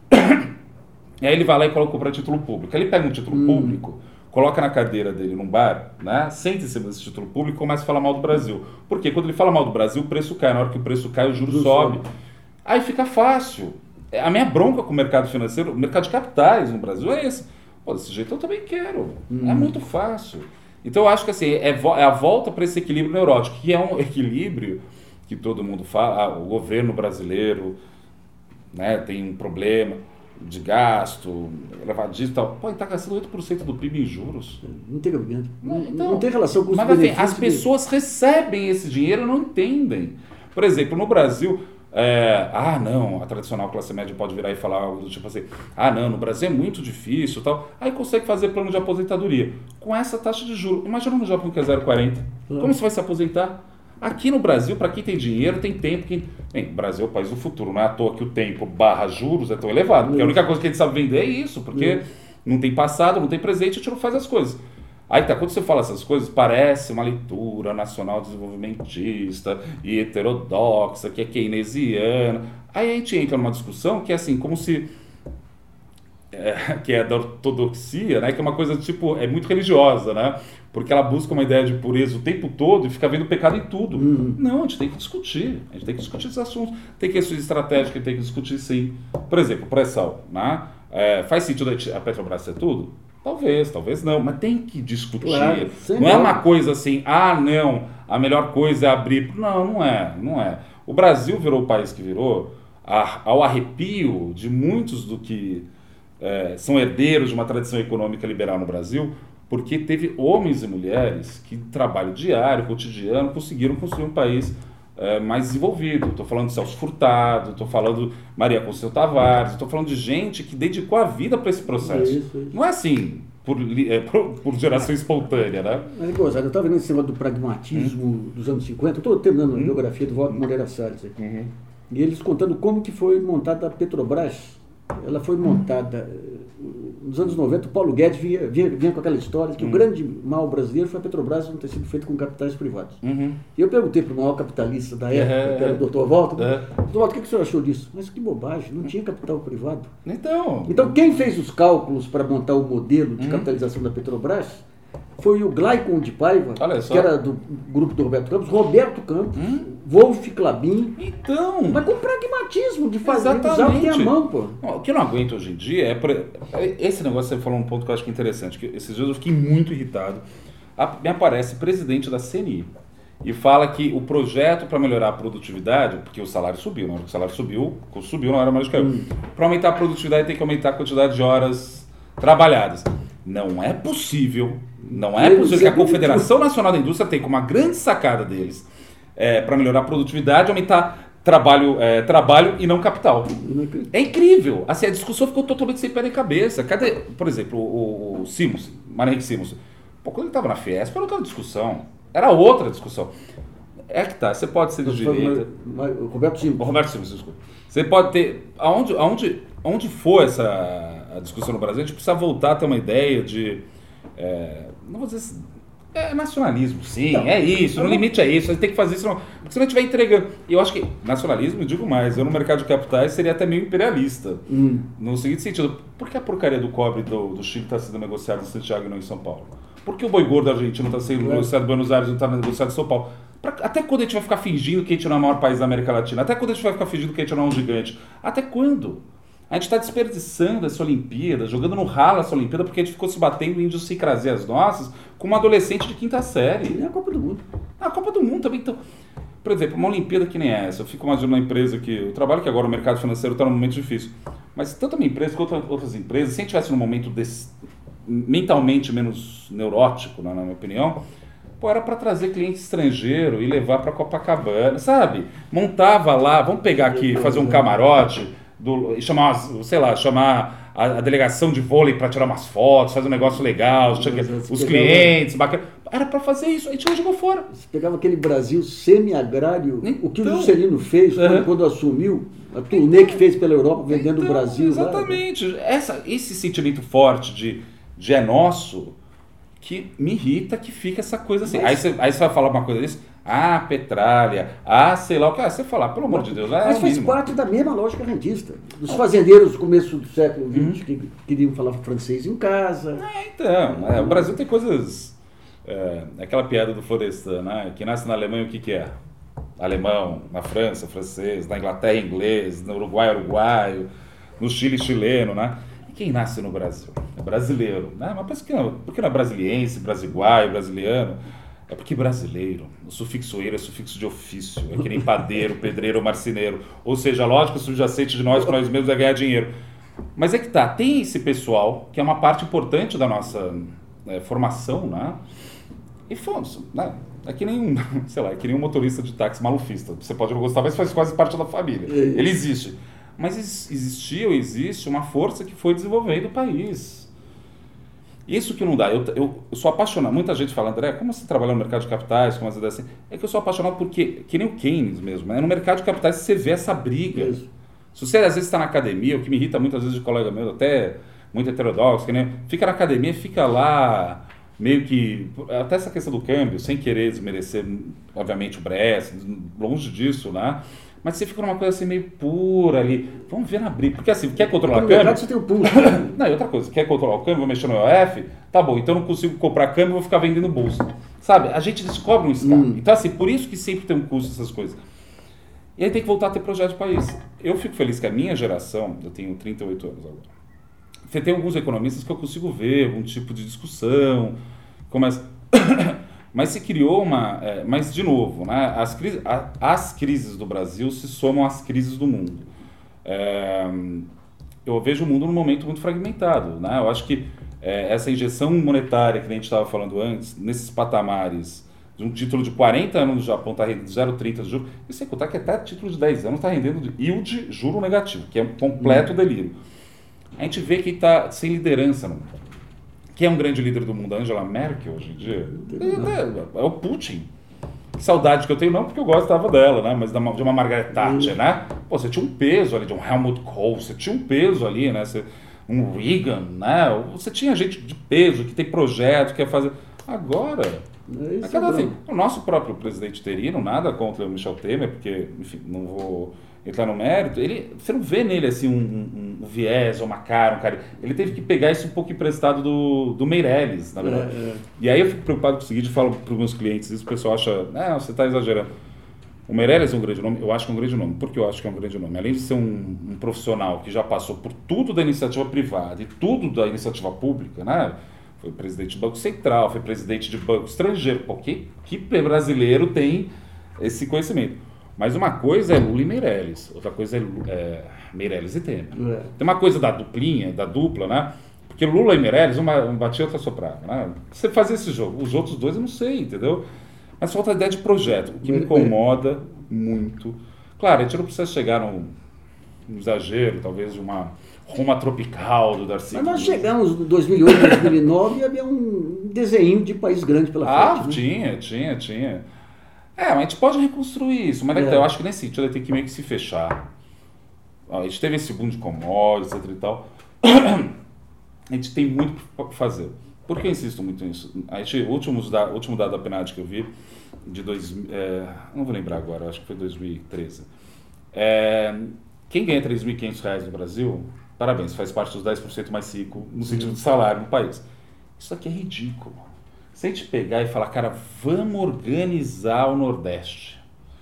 E aí ele vai lá e coloca para título público. Aí ele pega um título uhum. público, coloca na cadeira dele num bar, né? Senta em cima desse título público e começa a falar mal do Brasil. Porque quando ele fala mal do Brasil, o preço cai. Na hora que o preço cai, o juro sobe. Aí fica fácil. A minha bronca com o mercado financeiro, o mercado de capitais no Brasil é esse. Pô, desse jeito eu também quero. Hum. É muito fácil. Então eu acho que assim, é, é a volta para esse equilíbrio neurótico, que é um equilíbrio que todo mundo fala. Ah, o governo brasileiro, né, tem um problema de gasto, elevadíssimo e tal. Pô, ele está gastando oito por cento do P I B em juros. Não tem cabimento. Não, então, não tem relação com os mas assim, as pessoas que... recebem esse dinheiro e não entendem. Por exemplo, no Brasil, é, ah, não, a tradicional classe média pode virar e falar algo do tipo assim, ah, não, no Brasil é muito difícil e tal. Aí consegue fazer plano de aposentadoria. Com essa taxa de juros. Imagina no Japão que é zero vírgula quarenta. Uhum. Como você vai se aposentar? Aqui no Brasil, para quem tem dinheiro, tem tempo. Quem... Bem, o Brasil é o país do futuro. Não é à toa que o tempo barra juros é tão elevado. Porque a única coisa que a gente sabe vender é isso. Porque não tem passado, não tem presente, a gente não faz as coisas. Aí tá, quando você fala essas coisas, parece uma leitura nacional desenvolvimentista e heterodoxa, que é keynesiana. Aí a gente entra numa discussão que é assim, como se... É, que é da ortodoxia, né? Que é uma coisa tipo, é muito religiosa, né? Porque ela busca uma ideia de pureza o tempo todo e fica vendo pecado em tudo. Uhum. Não, a gente tem que discutir, a gente tem que discutir esses assuntos, tem questões estratégicas, tem que discutir sim. Por exemplo, pré-sal, né? É, faz sentido a Petrobras ser tudo? Talvez, talvez não, mas tem que discutir. Claro, não é uma coisa assim, ah não, a melhor coisa é abrir. Não, não é, não é. O Brasil virou o país que virou a, ao arrepio de muitos do que É, são herdeiros de uma tradição econômica liberal no Brasil, porque teve homens e mulheres que, trabalho diário, cotidiano, conseguiram construir um país é, mais desenvolvido. Estou falando de Celso Furtado, estou falando de Maria Conceição Tavares, estou falando de gente que dedicou a vida para esse processo. Isso, isso. Não é assim, por, é, por, por geração espontânea, né? Mas, gozado, eu estava vendo esse negócio do pragmatismo hum. dos anos cinquenta, estou terminando a hum. biografia do Walter hum. Moreira Salles aqui, uhum. e eles contando como que foi montada a Petrobras. Ela foi montada nos anos noventa. O Paulo Guedes vinha, vinha, vinha com aquela história que uhum. o grande mal brasileiro foi a Petrobras não ter sido feito com capitais privados. Uhum. E eu perguntei para o maior capitalista da época, é, que era o doutor Walter, é. doutor Walter, o que o senhor achou disso? Mas que bobagem, não tinha capital privado. Então, então quem fez os cálculos para montar o modelo de uhum. capitalização da Petrobras foi o Glaicon de Paiva, que era do grupo do Roberto Campos, Roberto Campos, hum? Wolf Clabin. Então... Mas com pragmatismo de fazer, usar o que tem a mão, pô. O que eu não aguento hoje em dia é... Esse negócio, você falou um ponto que eu acho que é interessante, que esses dias eu fiquei muito irritado. a, me aparece presidente da C N I e fala que o projeto para melhorar a produtividade, porque o salário subiu, na hora que o salário subiu, o custo subiu, não era mais do que caiu. Hum. Para aumentar a produtividade tem que aumentar a quantidade de horas trabalhadas. Não é possível, não é possível que a Confederação Nacional da Indústria tem como uma grande sacada deles é, para melhorar a produtividade, aumentar trabalho, é, trabalho e não capital. É incrível. Assim, a discussão ficou totalmente sem pé nem cabeça. Cadê, por exemplo, o, o Simons, Mário Henrique Simons, pô, quando ele estava na Fiesp, era outra discussão. Era outra discussão. É que tá, você pode ser de direita. O Roberto Simons. O Roberto Simons, desculpa. Você pode ter. Aonde, aonde, aonde for essa a discussão no Brasil, a gente precisa voltar a ter uma ideia de. É, não vou dizer. É nacionalismo, sim, não, é isso, no limite é isso, a gente tem que fazer isso, não, porque se não estiver entregando. E eu acho que nacionalismo, eu digo mais, eu no mercado de capitais seria até meio imperialista, hum. no seguinte sentido, por que a porcaria do cobre do, do Chile está sendo negociada em Santiago e não em São Paulo? Por que o boi gordo argentino está sendo é. negociado em Buenos Aires e não está negociado em São Paulo? Pra, até quando a gente vai ficar fingindo que a gente não é o maior país da América Latina? Até quando a gente vai ficar fingindo que a gente não é um gigante? Até quando? A gente está desperdiçando essa Olimpíada, jogando no ralo essa Olimpíada, porque a gente ficou se batendo em idiosincrasias nossas com uma adolescente de quinta série. E a Copa do Mundo. A Copa do Mundo também. Então, por exemplo, uma Olimpíada que nem essa, eu fico imaginando uma empresa que... Eu trabalho que agora o mercado financeiro está num momento difícil. Mas tanto a minha empresa quanto outras empresas, se a gente estivesse num momento desse, mentalmente menos neurótico, né, na minha opinião, pô, era para trazer cliente estrangeiro e levar para Copacabana, sabe? Montava lá, vamos pegar aqui, fazer um camarote... Do, e chamar, sei lá, chamar a, a delegação de vôlei para tirar umas fotos, fazer um negócio legal, os pegava, clientes, bacana. Era para fazer isso, a gente não jogou fora. Você pegava aquele Brasil semi-agrário, então, o que o Juscelino fez quando, uhum. quando assumiu, a turnê que fez pela Europa vendendo então, o Brasil. Exatamente. Lá, Essa, esse sentimento forte de, de é nosso, que me irrita, que fica essa coisa assim. Mas, aí, você, aí você vai falar uma coisa desse. Ah, Petralha, ah, sei lá o que. Ah, você falar, pelo amor de Deus. Mas é faz parte da mesma lógica rentista. Dos fazendeiros do começo do século vinte uhum. que queriam falar francês em casa. É, então, é, o Brasil tem coisas. É, aquela piada do Florestan, né? Que nasce na Alemanha, o que, que é? Alemão, na França, francês, na Inglaterra, inglês, no Uruguai, uruguaio, no Chile, chileno, né? E quem nasce no Brasil? É brasileiro, né? Mas por que não, por que não é brasiliense, brasiguaio, brasiliano? É porque brasileiro, o sufixo eiro é sufixo de ofício, é que nem padeiro, pedreiro ou marceneiro. Ou seja, a lógica subjacente de nós para nós mesmos é ganhar dinheiro. Mas é que tá, tem esse pessoal, que é uma parte importante da nossa é, formação, né? E fomos, né? É que nem um, sei lá, é que nem um motorista de táxi malufista. Você pode não gostar, mas faz quase parte da família. Ele existe. Mas existia ou existe uma força que foi desenvolvendo o país. Isso que não dá. Eu, eu, eu sou apaixonado. Muita gente fala, André, como você trabalha no mercado de capitais, como as ideias assim? É que eu sou apaixonado porque, que nem o Keynes mesmo, né? No mercado de capitais você vê essa briga. Isso. Se você às vezes está na academia, o que me irrita muitas vezes de colega meu, até muito heterodoxo, que nem, fica na academia, fica lá meio que... Até essa questão do câmbio, sem querer desmerecer, obviamente, o Brest, longe disso, né? Mas você fica numa coisa assim meio pura ali. Vamos ver na briga. Porque assim, quer controlar o câmbio? Verdade, você tem o pulso. Não, e outra coisa, quer controlar o câmbio, vou mexer no E O F? Tá bom, então eu não consigo comprar câmbio, vou ficar vendendo bolsa. Sabe? A gente descobre um escape. Hum. Então assim, por isso que sempre tem um custo essas coisas. E aí tem que voltar a ter projeto de país. Eu fico feliz que a minha geração, eu tenho trinta e oito anos agora, você tem alguns economistas que eu consigo ver algum tipo de discussão, começa... Mas se criou uma... É, mas, de novo, né, as, crises, a, as crises do Brasil se somam às crises do mundo. É, eu vejo o mundo num momento muito fragmentado. Né? Eu acho que é, essa injeção monetária que a gente estava falando antes, nesses patamares, de um título de quarenta anos no Japão está rendendo zero vírgula trinta de juros, e sem contar que até título de dez anos está rendendo de yield juro negativo, que é um completo delírio. A gente vê que está sem liderança no mundo. Quem é um grande líder do mundo? A Angela Merkel, hoje em dia? É, é o Putin. Que saudade que eu tenho, não porque eu gostava dela, né? Mas de uma Margaret Thatcher, né? Pô, você tinha um peso ali, de um Helmut Kohl, você tinha um peso ali, né? Você, um Reagan, né? Você tinha gente de peso, que tem projeto, que quer fazer... Agora, é cada vez. O nosso próprio presidente interino, nada contra o Michel Temer, porque, enfim, não vou entrar no mérito, ele, você não vê nele assim um, um, um viés, uma cara, um cara. Ele teve que pegar isso um pouco emprestado do, do Meirelles, na verdade. É, é. E aí eu fico preocupado com o seguinte, falo para os meus clientes, isso o pessoal acha, não, você está exagerando. O Meirelles é um grande nome, eu acho que é um grande nome. Por que eu acho que é um grande nome? Além de ser um, um profissional que já passou por tudo da iniciativa privada e tudo da iniciativa pública, né? foi presidente do Banco Central, foi presidente de banco estrangeiro. Pô, que, que brasileiro tem esse conhecimento? Mas uma coisa é Lula e Meirelles, outra coisa é, é Meirelles e Temer. É. Tem uma coisa da duplinha, da dupla, né? Porque Lula e Meirelles, uma, uma batia, outra soprava, né? Você fazia esse jogo, os outros dois eu não sei, entendeu? Mas falta a ideia de projeto, o que me incomoda muito. Claro, a gente não precisa chegar num, num exagero, talvez de uma Roma tropical do Darcy. Mas nós chegamos em dois mil e oito, dois mil e nove e havia um desenho de país grande pela ah, frente. Ah, tinha, né? tinha, tinha. É, mas a gente pode reconstruir isso, mas é. eu acho que nesse sentido tem que meio que se fechar. A gente teve esse boom de commodities, etc e tal. A gente tem muito para fazer. Por que eu insisto muito nisso? A gente, o último, o último dado da PNAD que eu vi, de dois, é, não vou lembrar agora, acho que foi dois mil e treze. É, quem ganha três mil e quinhentos reais no Brasil, parabéns, faz parte dos dez por cento mais rico no sentido do salário no país. Isso aqui é ridículo. Se a gente pegar e falar, cara, vamos organizar o Nordeste.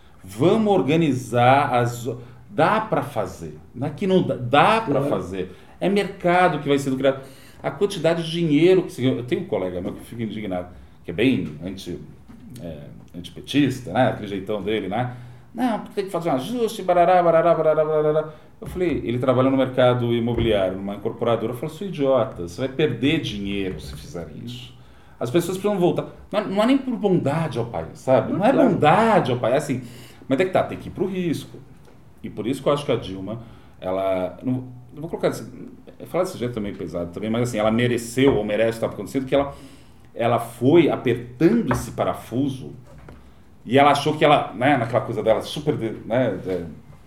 Vamos organizar as... Dá para fazer. Não é que não dá, dá para fazer. É mercado que vai sendo criado. A quantidade de dinheiro que se... Eu tenho um colega meu que fica indignado, que é bem anti, é, antipetista, né? Aquele jeitão dele, né? Não, porque tem que fazer um ajuste, barará, barará, barará, barará. Eu falei, ele trabalha no mercado imobiliário, numa incorporadora. Eu falei, sou idiota, você vai perder dinheiro se fizer isso. As pessoas precisam voltar. Não é, não é nem por bondade ao país, sabe? Não é bondade ao país, é assim. Mas é que tá, tem que ir pro risco. E por isso que eu acho que a Dilma, ela... Não, não vou colocar assim... Falar desse jeito também pesado também, mas assim, ela mereceu ou merece estar acontecendo, porque ela, ela foi apertando esse parafuso e ela achou que ela, né, naquela coisa dela, super, né, de,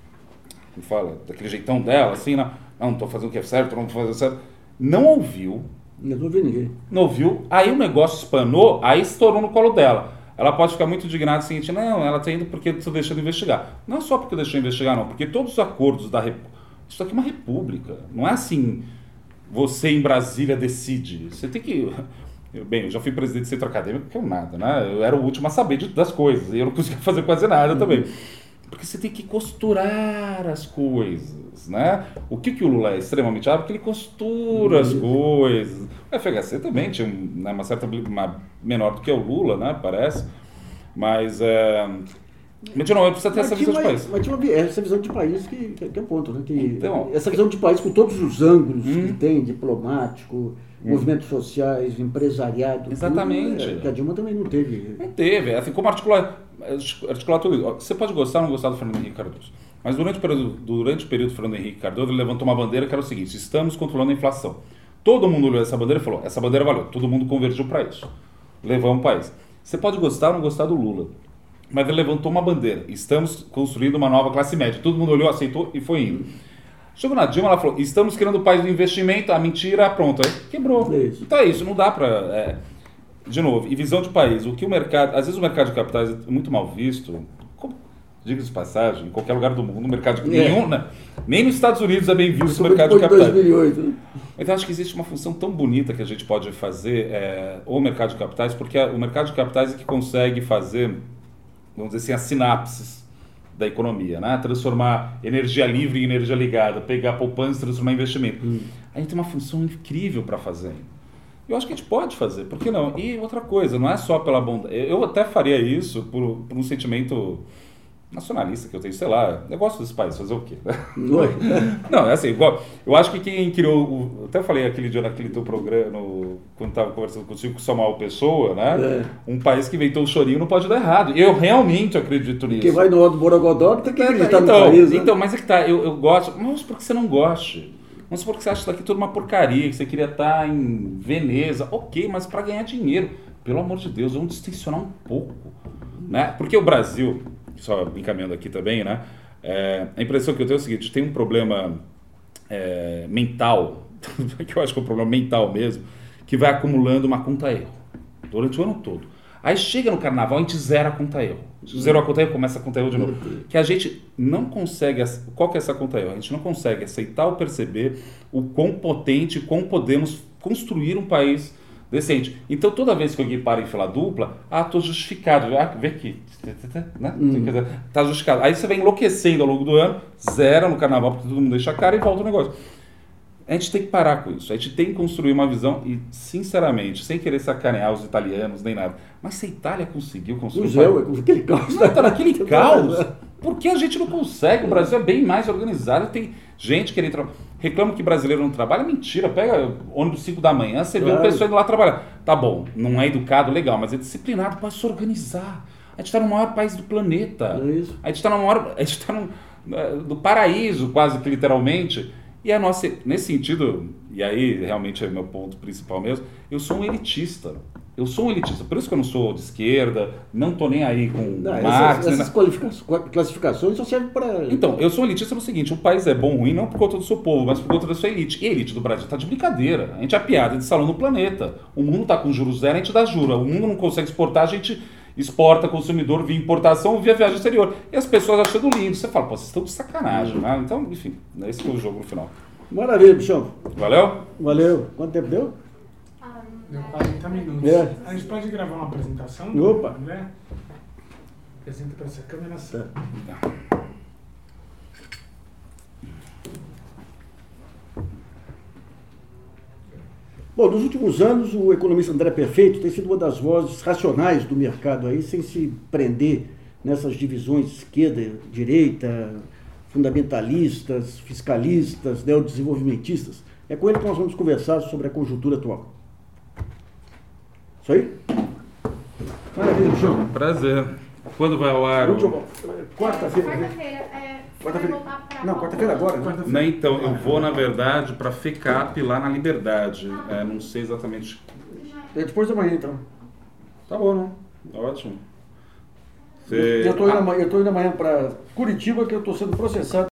como fala, daquele jeitão dela, assim, não, não estou fazendo o que é certo, não estou fazendo o certo, não ouviu. Não ouviu ninguém. Não ouviu, aí o negócio espanou, aí estourou no colo dela. Ela pode ficar muito indignada o seguinte, não, ela está indo porque estou deixando de investigar. Não é só porque deixou de investigar, não, porque todos os acordos da República, isso aqui é uma república, não é assim, você em Brasília decide, você tem que... Eu, bem, eu já fui presidente do centro acadêmico, que é nada, né? Eu era o último a saber de, das coisas, e eu não conseguia fazer quase nada uhum. também. Porque você tem que costurar as coisas, né? O que, que o Lula é extremamente hábil? Porque ele costura uhum. as coisas. O F H C também tinha né, uma certa... Uma, menor do que o Lula, né? Parece. Mas... É, Mas, de novo, precisa ter mas essa visão uma, de país. Mas tinha uma, essa visão de país que, que, que é o ponto, né? Que, então, essa visão de país com todos os ângulos hum. que tem, diplomático, hum. movimentos sociais, empresariado. Exatamente. Tudo, é, que a Dilma também não teve. Não teve. Assim, como articular, articular tudo isso. Você pode gostar ou não gostar do Fernando Henrique Cardoso. Mas durante o período, durante o período do Fernando Henrique Cardoso, ele levantou uma bandeira que era o seguinte, estamos controlando a inflação. Todo mundo olhou essa bandeira e falou, essa bandeira valeu. Todo mundo convergiu para isso. Levamos o país. Você pode gostar ou não gostar do Lula. Mas ele levantou uma bandeira. Estamos construindo uma nova classe média. Todo mundo olhou, aceitou e foi indo. Chegou na Dilma, ela falou, estamos criando o país do investimento, a mentira, pronto. Aí quebrou. É isso. Então é isso, não dá para... É... De novo, e visão de país. O que o mercado... Às vezes o mercado de capitais é muito mal visto. Como... Diga-se de passagem, em qualquer lugar do mundo, no mercado de... É. Nenhum, né? Nem nos Estados Unidos é bem visto o mercado de capitais. dois mil e oito, né? Então acho que existe uma função tão bonita que a gente pode fazer, é, o mercado de capitais, porque o mercado de capitais é que consegue fazer... vamos dizer assim, as sinapses da economia, né? Transformar energia livre em energia ligada, pegar poupança e transformar em investimento. Hum. A gente tem uma função incrível para fazer. Eu acho que a gente pode fazer, por que não? E outra coisa, não é só pela bondade. Eu até faria isso por, por um sentimento nacionalista que eu tenho, sei lá, eu gosto desse país, fazer o quê? Não, é assim, igual, eu acho que quem criou, o, eu até falei aquele dia naquele teu programa, no, quando estava conversando contigo com o Samuel Pessoa, né? É. Um país que inventou o chorinho não pode dar errado. Eu realmente acredito nisso. Quem vai no Alto Borogodó tem que acreditar então, no país, né? Então, mas é que tá, eu, eu gosto, mas vamos supor que você não goste. Vamos supor que você acha isso daqui tudo uma porcaria, que você queria estar em Veneza. Ok, mas para ganhar dinheiro, pelo amor de Deus, vamos distensionar um pouco, né? Porque o Brasil... só encaminhando aqui também, né? É, a impressão que eu tenho é o seguinte, tem um problema é, mental, que eu acho que é um problema mental mesmo, que vai acumulando uma conta erro durante o ano todo. Aí chega no carnaval, a gente zera a conta erro. Zerou a conta erro, começa a conta erro de novo. Que a gente não consegue... Qual que é essa conta erro? A gente não consegue aceitar ou perceber o quão potente, quão podemos construir um país decente. Então, toda vez que alguém para em fila dupla, ah, tô justificado. Ah, vê aqui. Né? Hum. Tá justificado. Aí você vai enlouquecendo ao longo do ano, zera no carnaval, porque todo mundo deixa a cara e volta o negócio. A gente tem que parar com isso. A gente tem que construir uma visão e, sinceramente, sem querer sacanear os italianos nem nada, mas se a Itália conseguiu construir... O Zé, um aquele caos. Não, tá naquele caos. Por que a gente não consegue? O Brasil é bem mais organizado. Tem gente querendo trabalhar. Reclama que brasileiro não trabalha. Mentira. Pega ônibus cinco da manhã, você vê o pessoal indo lá trabalhar. Tá bom, não é educado, legal, mas é disciplinado para se organizar. A gente está no maior país do planeta. É isso. A gente está no maior... A gente está no, no paraíso, quase que literalmente. E a nossa, nesse sentido, e aí realmente é meu ponto principal mesmo, eu sou um elitista. Eu sou um elitista, por isso que eu não sou de esquerda, não estou nem aí com não, Marx. Essas, essas classificações só servem para... Então, eu sou um elitista no seguinte, o país é bom ou ruim não por conta do seu povo, mas por conta da sua elite. E a elite do Brasil está de brincadeira. A gente é a piada de salão no planeta. O mundo está com juros zero, a gente dá juros. O mundo não consegue exportar, a gente exporta consumidor via importação ou via viagem exterior. E as pessoas achando lindo. Você fala, pô, vocês estão de sacanagem, né? Então, enfim, esse foi o jogo no final. Maravilha, bichão. Valeu? Valeu. Quanto tempo deu? Deu quarenta minutos. É. A gente pode gravar uma apresentação? Opa. Né? Apresenta para essa câmera. Tá. Bom, nos últimos anos, o economista André Perfeito tem sido uma das vozes racionais do mercado aí, sem se prender nessas divisões esquerda, direita, fundamentalistas, fiscalistas, neodesenvolvimentistas. É com ele que nós vamos conversar sobre a conjuntura atual. Isso aí? Maravilha, bichão. Prazer. Quando vai ao ar? Quarta-feira. Quarta-feira. É, Quarta-feira. Não, quarta-feira agora, né? Não, então, eu vou, na verdade, para FECAP lá na Liberdade. É, não sei exatamente. É depois da manhã, então. Tá bom, né? Ótimo. Você... Eu estou indo, ah. indo amanhã para Curitiba, que eu estou sendo processado